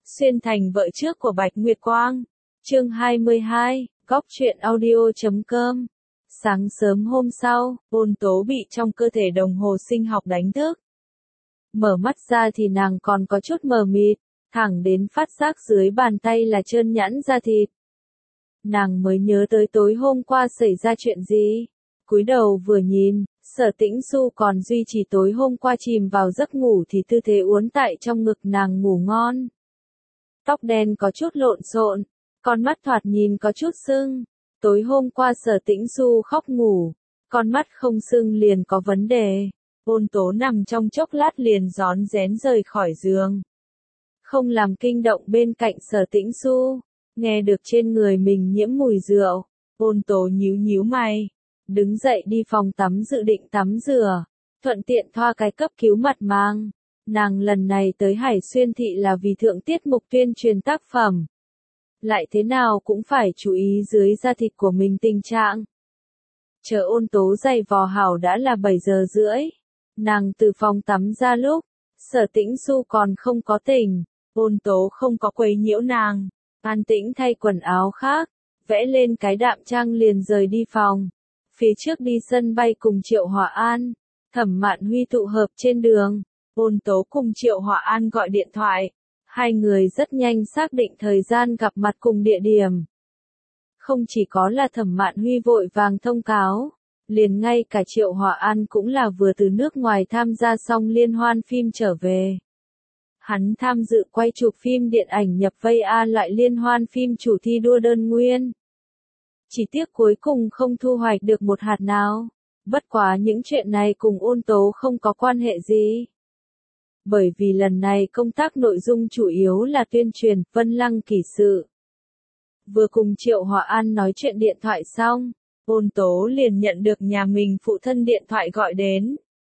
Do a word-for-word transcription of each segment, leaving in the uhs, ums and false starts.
Xuyên thành vợ trước của Bạch Nguyệt Quang. Chương hai mươi hai, góc truyện audio chấm com. Sáng sớm hôm sau, Ôn Tố bị trong cơ thể đồng hồ sinh học đánh thức. Mở mắt ra thì nàng còn có chút mờ mịt, thẳng đến phát giác dưới bàn tay là trơn nhẵn da thịt. Nàng mới nhớ tới tối hôm qua xảy ra chuyện gì. Cúi đầu vừa nhìn, Sở Tĩnh Xu còn duy trì tối hôm qua chìm vào giấc ngủ thì tư thế uốn tại trong ngực nàng ngủ ngon. Tóc đen có chút lộn xộn, con mắt thoạt nhìn có chút sưng. Tối hôm qua Sở Tĩnh Xu khóc ngủ, con mắt không sưng liền có vấn đề. Ôn Tố nằm trong chốc lát liền rón rén rời khỏi giường. Không làm kinh động bên cạnh Sở Tĩnh Xu, nghe được trên người mình nhiễm mùi rượu, Ôn Tố nhíu nhíu mày, đứng dậy đi phòng tắm dự định tắm rửa, thuận tiện thoa cái cấp cứu mặt mang. Nàng lần này tới Hải Xuyên thị là vì thượng tiết mục tuyên truyền tác phẩm. Lại thế nào cũng phải chú ý dưới da thịt của mình tình trạng. Chờ Ôn Tố giày vò hảo đã là bảy giờ rưỡi. Nàng từ phòng tắm ra lúc, Sở Tĩnh Xu còn không có tỉnh. Ôn Tố không có quấy nhiễu nàng, an tĩnh thay quần áo khác, vẽ lên cái đạm trang liền rời đi phòng. Phía trước đi sân bay cùng Triệu Hòa An, Thẩm Mạn Huy tụ hợp trên đường. Ôn Tố cùng Triệu Hòa An gọi điện thoại, hai người rất nhanh xác định thời gian gặp mặt cùng địa điểm. Không chỉ có là Thẩm Mạn Huy vội vàng thông cáo, liền ngay cả Triệu Hòa An cũng là vừa từ nước ngoài tham gia xong liên hoan phim trở về. Hắn tham dự quay chụp phim điện ảnh nhập vây A loại liên hoan phim chủ thi đua đơn nguyên. Chỉ tiếc cuối cùng không thu hoạch được một hạt nào. Bất quá những chuyện này cùng Ôn Tố không có quan hệ gì. Bởi vì lần này công tác nội dung chủ yếu là tuyên truyền Vân Lăng kỳ sự. Vừa cùng Triệu Hòa An nói chuyện điện thoại xong, Ôn Tố liền nhận được nhà mình phụ thân điện thoại gọi đến.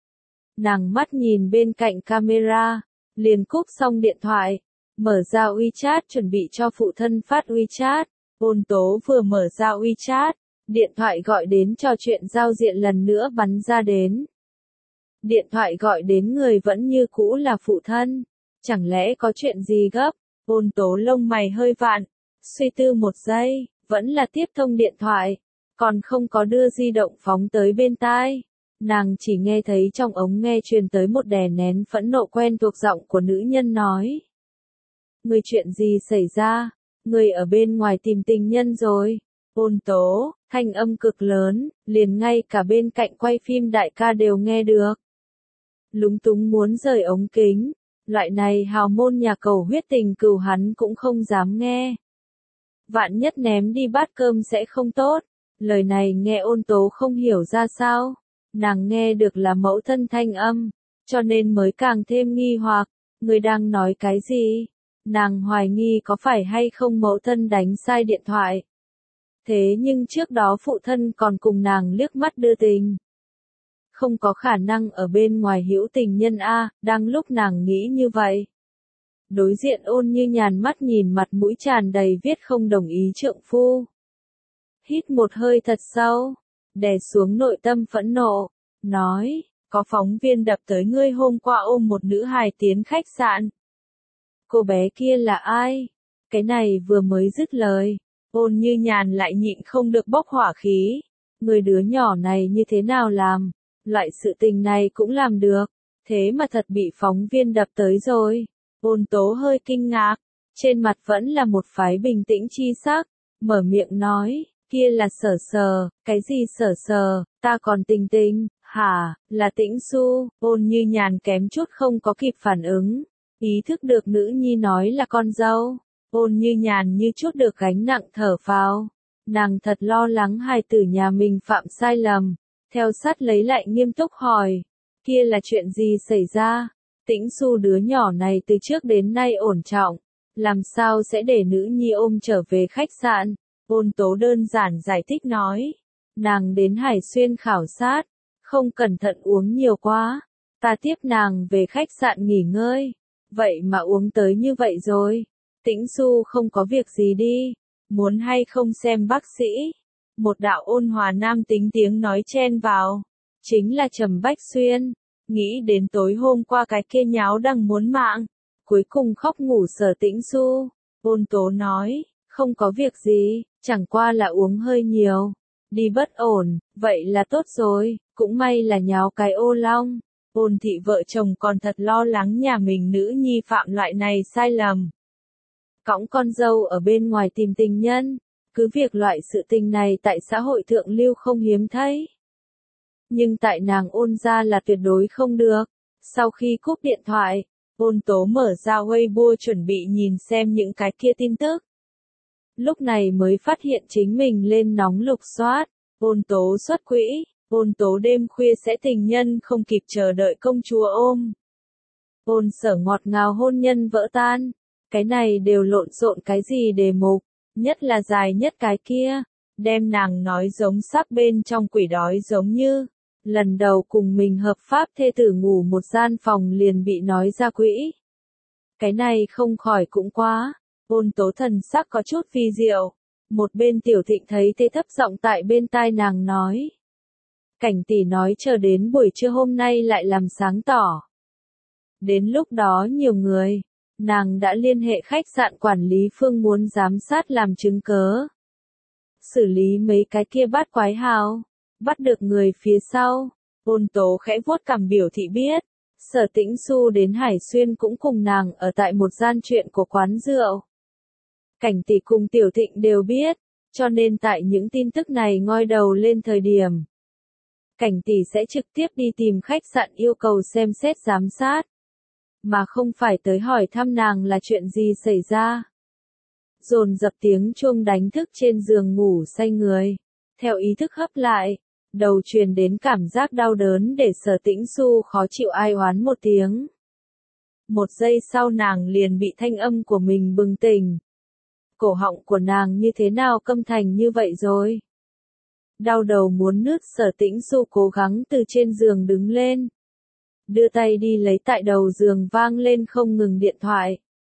Nàng mắt nhìn bên cạnh camera, liền cúp xong điện thoại, mở ra WeChat chuẩn bị cho phụ thân phát WeChat. Ôn Tố vừa mở ra WeChat, điện thoại gọi đến trò chuyện giao diện lần nữa bắn ra đến. Điện thoại gọi đến người vẫn như cũ là phụ thân. Chẳng lẽ có chuyện gì gấp? Ôn Tố lông mày hơi vạn, suy tư một giây, vẫn là tiếp thông điện thoại, còn không có đưa di động phóng tới bên tai. Nàng chỉ nghe thấy trong ống nghe truyền tới một đè nén phẫn nộ quen thuộc giọng của nữ nhân nói. Người chuyện gì xảy ra? Người ở bên ngoài tìm tình nhân rồi. Ôn Tố, thanh âm cực lớn, liền ngay cả bên cạnh quay phim đại ca đều nghe được. Lúng túng muốn rời ống kính, loại này hào môn nhà cầu huyết tình cừu hắn cũng không dám nghe. Vạn nhất ném đi bát cơm sẽ không tốt. Lời này nghe Ôn Tố không hiểu ra sao. Nàng nghe được là mẫu thân thanh âm, cho nên mới càng thêm nghi hoặc, người đang nói cái gì? Nàng hoài nghi có phải hay không mẫu thân đánh sai điện thoại. Thế nhưng trước đó phụ thân còn cùng nàng liếc mắt đưa tình. Không có khả năng ở bên ngoài hữu tình nhân A, đang lúc nàng nghĩ như vậy. Đối diện Ôn Như Nhàn mắt nhìn mặt mũi tràn đầy viết không đồng ý trượng phu. Hít một hơi thật sâu, đè xuống nội tâm phẫn nộ, nói, có phóng viên đập tới ngươi hôm qua ôm một nữ hài tiến khách sạn. Cô bé kia là ai? Cái này vừa mới dứt lời, Ôn Như Nhàn lại nhịn không được bốc hỏa khí. Người đứa nhỏ này như thế nào làm? Loại sự tình này cũng làm được, thế mà thật bị phóng viên đập tới rồi. Ôn Tố hơi kinh ngạc, trên mặt vẫn là một phái bình tĩnh chi sắc, mở miệng nói, kia là Sở Sờ. Cái gì Sở Sờ? Ta còn Tình Tình, hả, là Tĩnh Xu. Ôn Như Nhàn kém chút không có kịp phản ứng, ý thức được nữ nhi nói là con dâu. Ôn Như Nhàn như chút được gánh nặng thở phào, nàng thật lo lắng hài tử nhà mình phạm sai lầm. Theo sát lấy lại nghiêm túc hỏi, kia là chuyện gì xảy ra? Tĩnh Xu đứa nhỏ này từ trước đến nay ổn trọng, làm sao sẽ để nữ nhi ôm trở về khách sạn? Ôn Tố đơn giản giải thích nói, nàng đến Hải Xuyên khảo sát, không cẩn thận uống nhiều quá, ta tiếp nàng về khách sạn nghỉ ngơi, vậy mà uống tới như vậy rồi. Tĩnh Xu không có việc gì đi, muốn hay không xem bác sĩ? Một đạo ôn hòa nam tính tiếng nói chen vào, chính là Trầm Bách Xuyên. Nghĩ đến tối hôm qua cái kia nháo đằng muốn mạng, cuối cùng khóc ngủ Sở Tĩnh Xu. Ôn tố nói, không có việc gì, chẳng qua là uống hơi nhiều. Đi bất ổn, vậy là tốt rồi, cũng may là nháo cái ô long. Ôn thị vợ chồng còn thật lo lắng nhà mình nữ nhi phạm loại này sai lầm. Cõng con dâu ở bên ngoài tìm tình nhân, cứ việc loại sự tình này tại xã hội thượng lưu không hiếm thấy. Nhưng tại nàng Ôn gia là tuyệt đối không được. Sau khi cúp điện thoại, Ôn tố mở ra Weibo chuẩn bị nhìn xem những cái kia tin tức. Lúc này mới phát hiện chính mình lên nóng lục soát, Ôn tố xuất quỹ, Ôn tố đêm khuya sẽ tình nhân không kịp chờ đợi công chúa ôm. Ôn sở ngọt ngào hôn nhân vỡ tan, cái này đều lộn xộn cái gì đề mục, nhất là dài nhất cái kia, đem nàng nói giống xác bên trong quỷ đói giống như, lần đầu cùng mình hợp pháp thê tử ngủ một gian phòng liền bị nói ra quỹ. Cái này không khỏi cũng quá. Ôn tố thần sắc có chút phi diệu. Một bên Tiểu Thịnh thấy thế thấp giọng tại bên tai nàng nói. Cảnh tỷ nói chờ đến buổi trưa hôm nay lại làm sáng tỏ. Đến lúc đó nhiều người, nàng đã liên hệ khách sạn quản lý Phương muốn giám sát làm chứng cớ. Xử lý mấy cái kia bắt quái hào, bắt được người phía sau. Ôn tố khẽ vuốt cằm biểu thị biết. Sở Tĩnh Xu đến Hải Xuyên cũng cùng nàng ở tại một gian chuyện của quán rượu. Cảnh tỷ cùng Tiểu Thịnh đều biết, cho nên tại những tin tức này ngoi đầu lên thời điểm. Cảnh tỷ sẽ trực tiếp đi tìm khách sạn yêu cầu xem xét giám sát. Mà không phải tới hỏi thăm nàng là chuyện gì xảy ra. Dồn dập tiếng chuông đánh thức trên giường ngủ say người. Theo ý thức hấp lại, đầu truyền đến cảm giác đau đớn để Sở Tĩnh Xu khó chịu ai oán một tiếng. Một giây sau nàng liền bị thanh âm của mình bừng tỉnh. Cổ họng của nàng như thế nào câm thành như vậy rồi? Đau đầu muốn nứt Sở Tĩnh Xu cố gắng từ trên giường đứng lên. Đưa tay đi lấy tại đầu giường vang lên không ngừng điện thoại.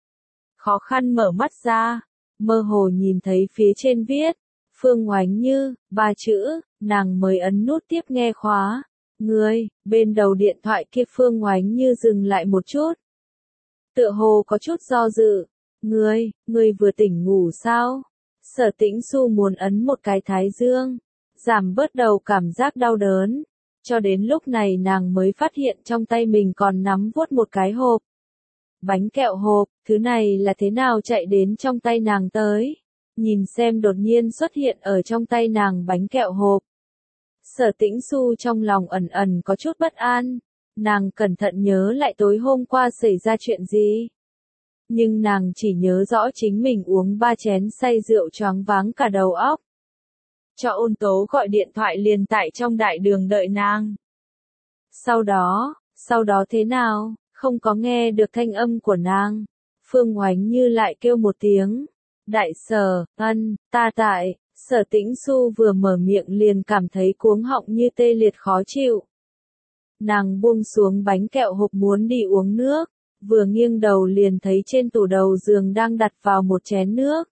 Khó khăn mở mắt ra, mơ hồ nhìn thấy phía trên viết, Phương Oánh Như, ba chữ, nàng mới ấn nút tiếp nghe khóa. Ngươi, bên đầu điện thoại kia Phương Oánh Như dừng lại một chút. Tựa hồ có chút do dự. Ngươi, ngươi vừa tỉnh ngủ sao? Sở Tĩnh Xu muốn ấn một cái thái dương, giảm bớt đầu cảm giác đau đớn. Cho đến lúc này nàng mới phát hiện trong tay mình còn nắm vuốt một cái hộp. Bánh kẹo hộp, thứ này là thế nào chạy đến trong tay nàng tới? Nhìn xem đột nhiên xuất hiện ở trong tay nàng bánh kẹo hộp. Sở Tĩnh Xu trong lòng ẩn ẩn có chút bất an. Nàng cẩn thận nhớ lại tối hôm qua xảy ra chuyện gì. Nhưng nàng chỉ nhớ rõ chính mình uống ba chén say rượu choáng váng cả đầu óc. Cho Ôn tố gọi điện thoại liền tại trong đại đường đợi nàng. Sau đó, sau đó thế nào, không có nghe được thanh âm của nàng. Phương Oánh Như lại kêu một tiếng. Đại Sở, ân, ta tại. Sở Tĩnh Xu vừa mở miệng liền cảm thấy cuống họng như tê liệt khó chịu. Nàng buông xuống bánh kẹo hộp muốn đi uống nước. Vừa nghiêng đầu liền thấy trên tủ đầu giường đang đặt vào một chén nước.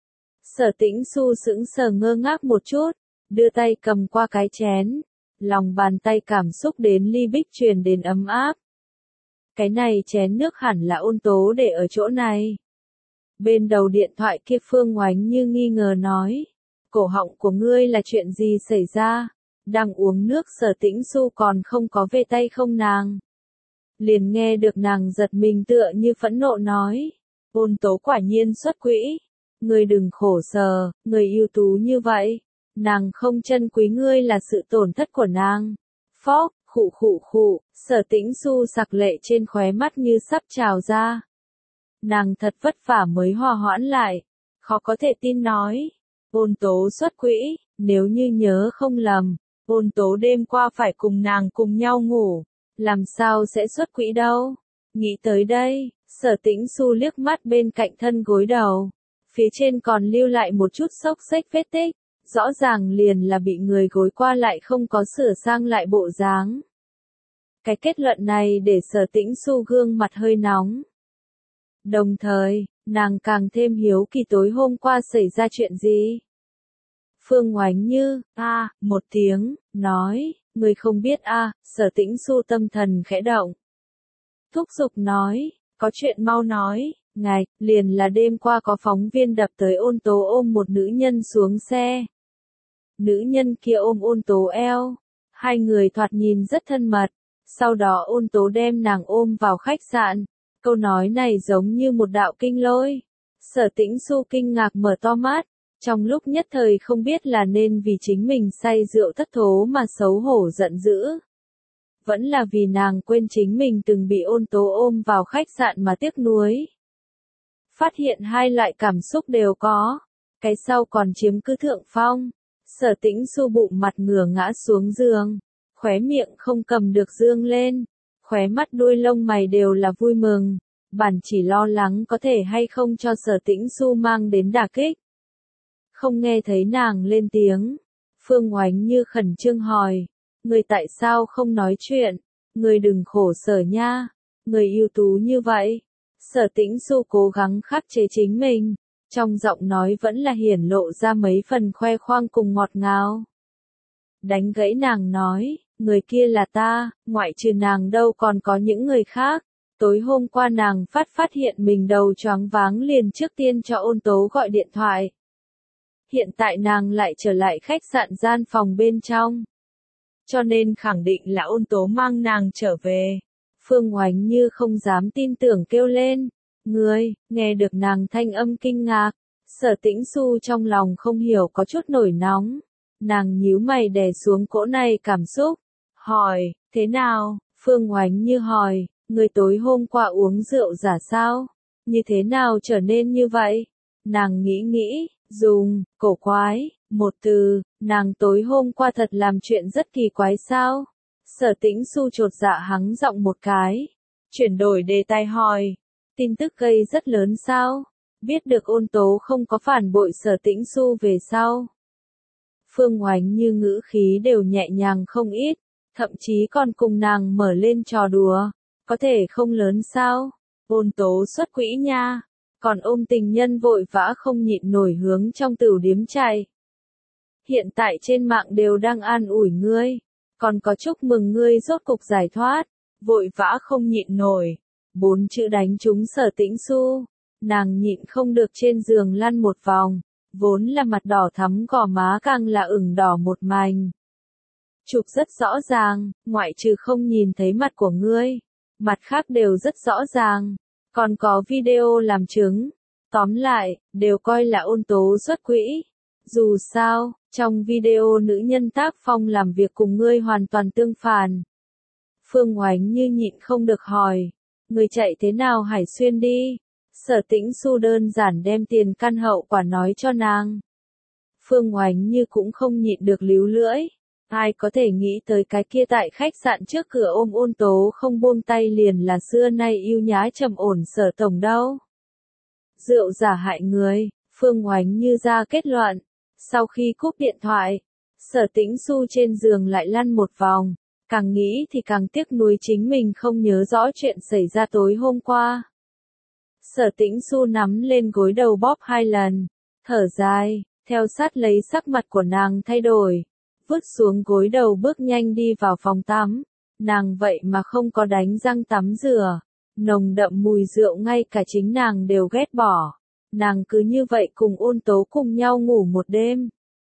Sở Tĩnh Xu sững sờ ngơ ngác một chút, đưa tay cầm qua cái chén, lòng bàn tay cảm xúc đến ly bích truyền đến ấm áp. Cái này chén nước hẳn là Ôn tố để ở chỗ này. Bên đầu điện thoại kia Phương Oánh Như nghi ngờ nói, cổ họng của ngươi là chuyện gì xảy ra? Đang uống nước Sở Tĩnh Xu còn không có về tay không nàng. Liền nghe được nàng giật mình tựa như phẫn nộ nói. Ôn tố quả nhiên xuất quỹ. Ngươi đừng khổ sở, người ưu tú như vậy. Nàng không trân quý ngươi là sự tổn thất của nàng. Phóc, khụ khụ khụ, Sở Tĩnh Xu sặc lệ trên khóe mắt như sắp trào ra. Nàng thật vất vả mới hòa hoãn lại. Khó có thể tin nói. Ôn tố xuất quỹ, nếu như nhớ không lầm. Ôn tố đêm qua phải cùng nàng cùng nhau ngủ. Làm sao sẽ xuất quỹ đâu? Nghĩ tới đây, Sở Tĩnh Xu liếc mắt bên cạnh thân gối đầu. Phía trên còn lưu lại một chút xốc xếch vết tích. Rõ ràng liền là bị người gối qua lại không có sửa sang lại bộ dáng. Cái kết luận này để Sở Tĩnh Xu gương mặt hơi nóng. Đồng thời, nàng càng thêm hiếu kỳ tối hôm qua xảy ra chuyện gì. Phương Oánh Như, a, à, một tiếng, nói, người không biết a, à, Sở Tĩnh Xu tâm thần khẽ động. Thúc giục nói, Có chuyện mau nói, ngài, liền là đêm qua có phóng viên đập tới Ôn Tố ôm một nữ nhân xuống xe. Nữ nhân kia ôm Ôn Tố eo, hai người thoạt nhìn rất thân mật, sau đó Ôn Tố đem nàng ôm vào khách sạn. Câu nói này giống như một đạo kinh lôi. Sở Tĩnh Xu kinh ngạc mở to mắt, trong lúc nhất thời không biết là nên vì chính mình say rượu thất thố mà xấu hổ giận dữ. Vẫn là vì nàng quên chính mình từng bị Ôn Tố ôm vào khách sạn mà tiếc nuối. Phát hiện hai loại cảm xúc đều có, cái sau còn chiếm cứ thượng phong. Sở Tĩnh Xu bụng mặt ngửa ngã xuống giường, khóe miệng không cầm được dương lên, khóe mắt đuôi lông mày đều là vui mừng, bản chỉ lo lắng có thể hay không cho Sở Tĩnh Xu mang đến đả kích. Không nghe thấy nàng lên tiếng, Phương Oánh Như khẩn trương hỏi, người tại sao không nói chuyện, người đừng khổ sở nha, người ưu tú như vậy. Sở Tĩnh Xu cố gắng khắc chế chính mình, trong giọng nói vẫn là hiển lộ ra mấy phần khoe khoang cùng ngọt ngào. Đánh gãy nàng nói, người kia là ta, ngoại trừ nàng đâu còn có những người khác. Tối hôm qua nàng phát phát hiện mình đầu choáng váng liền trước tiên cho Ôn Tố gọi điện thoại. Hiện tại nàng lại trở lại khách sạn gian phòng bên trong. Cho nên khẳng định là Ôn Tố mang nàng trở về. Phương Oánh Như không dám tin tưởng kêu lên. Ngươi, nghe được nàng thanh âm kinh ngạc. Sở Tĩnh Xu trong lòng không hiểu có chút nổi nóng. Nàng nhíu mày đè xuống cỗ này cảm xúc. Hỏi, thế nào? Phương Oánh Như hỏi, người tối hôm qua uống rượu giả sao? Như thế nào trở nên như vậy? Nàng nghĩ nghĩ, dùng, cổ quái, một từ, nàng tối hôm qua thật làm chuyện rất kỳ quái sao? Sở Tĩnh Xu chột dạ hắng giọng một cái. Chuyển đổi đề tài hỏi, tin tức gây rất lớn sao? Biết được Ôn Tố không có phản bội Sở Tĩnh Xu về sau. Phương Oánh Như ngữ khí đều nhẹ nhàng không ít, thậm chí còn cùng nàng mở lên trò đùa. Có thể không lớn sao? Ôn Tố xuất quỹ nha. Còn ôm tình nhân vội vã không nhịn nổi hướng trong tửu điếm chạy. Hiện tại trên mạng đều đang an ủi ngươi. Còn có chúc mừng ngươi rốt cục giải thoát. Vội vã không nhịn nổi. Bốn chữ đánh trúng Sở Tĩnh Xu. Nàng nhịn không được trên giường lăn một vòng. Vốn là mặt đỏ thắm gò má càng là ửng đỏ một mảnh. Chụp rất rõ ràng, ngoại trừ không nhìn thấy mặt của ngươi. Mặt khác đều rất rõ ràng. Còn có video làm chứng. Tóm lại, đều coi là Ôn Tố xuất quỹ. Dù sao, trong video nữ nhân tác phong làm việc cùng ngươi hoàn toàn tương phản. Phương Oánh Như nhịn không được hỏi. Người chạy thế nào Hải Xuyên đi? Sở Tĩnh Xu đơn giản đem tiền căn hậu quả nói cho nàng. Phương Oánh Như cũng không nhịn được líu lưỡi. Ai có thể nghĩ tới cái kia tại khách sạn trước cửa ôm Ôn Tố không buông tay liền là xưa nay yêu nhã trầm ổn Sở tổng đâu. Rượu giả hại người, Phương Oánh Như ra kết luận. Sau khi cúp điện thoại, Sở Tĩnh Xu trên giường lại lăn một vòng, càng nghĩ thì càng tiếc nuối chính mình không nhớ rõ chuyện xảy ra tối hôm qua. Sở Tĩnh Xu nắm lên gối đầu bóp hai lần, thở dài, theo sát lấy sắc mặt của nàng thay đổi. Vứt xuống gối đầu bước nhanh đi vào phòng tắm. Nàng vậy mà không có đánh răng tắm rửa. Nồng đậm mùi rượu ngay cả chính nàng đều ghét bỏ. Nàng cứ như vậy cùng Ôn Tố cùng nhau ngủ một đêm.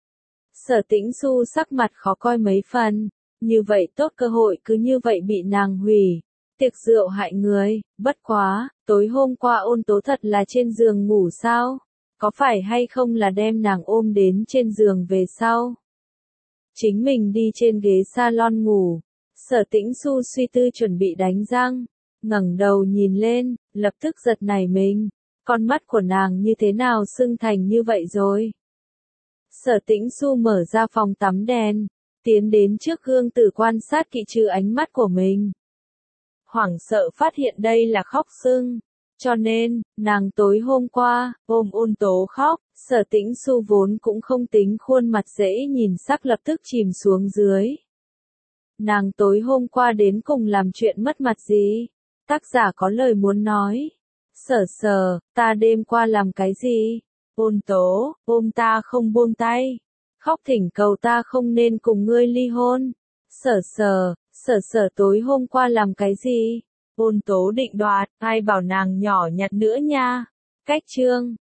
Sở Tĩnh Xu sắc mặt khó coi mấy phần. Như vậy tốt cơ hội cứ như vậy bị nàng hủy. Tiệc rượu hại người, bất quá, tối hôm qua Ôn Tố thật là trên giường ngủ sao? Có phải hay không là đem nàng ôm đến trên giường về sau? Chính mình đi trên ghế salon ngủ. Sở Tĩnh Xu suy tư chuẩn bị đánh răng. Ngẩng đầu nhìn lên, lập tức giật nảy mình. Con mắt của nàng như thế nào sưng thành như vậy rồi? Sở Tĩnh Xu mở ra phòng tắm đèn. Tiến đến trước gương tử quan sát kỹ trừ ánh mắt của mình. Hoảng sợ phát hiện đây là khóc sưng. Cho nên, nàng tối hôm qua, ôm Ôn Tố khóc. Sở Tĩnh Xu vốn cũng không tính khuôn mặt dễ nhìn sắc lập tức chìm xuống dưới. Nàng tối hôm qua đến cùng làm chuyện mất mặt gì? Tác giả có lời muốn nói. Sở Sở, ta đêm qua làm cái gì? Ôn Tố, ôm ta không buông tay. Khóc thỉnh cầu ta không nên cùng ngươi ly hôn. Sở Sở, Sở Sở tối hôm qua làm cái gì? Ôn tố định đoạt, ai bảo nàng nhỏ nhặt nữa nha. Cách chương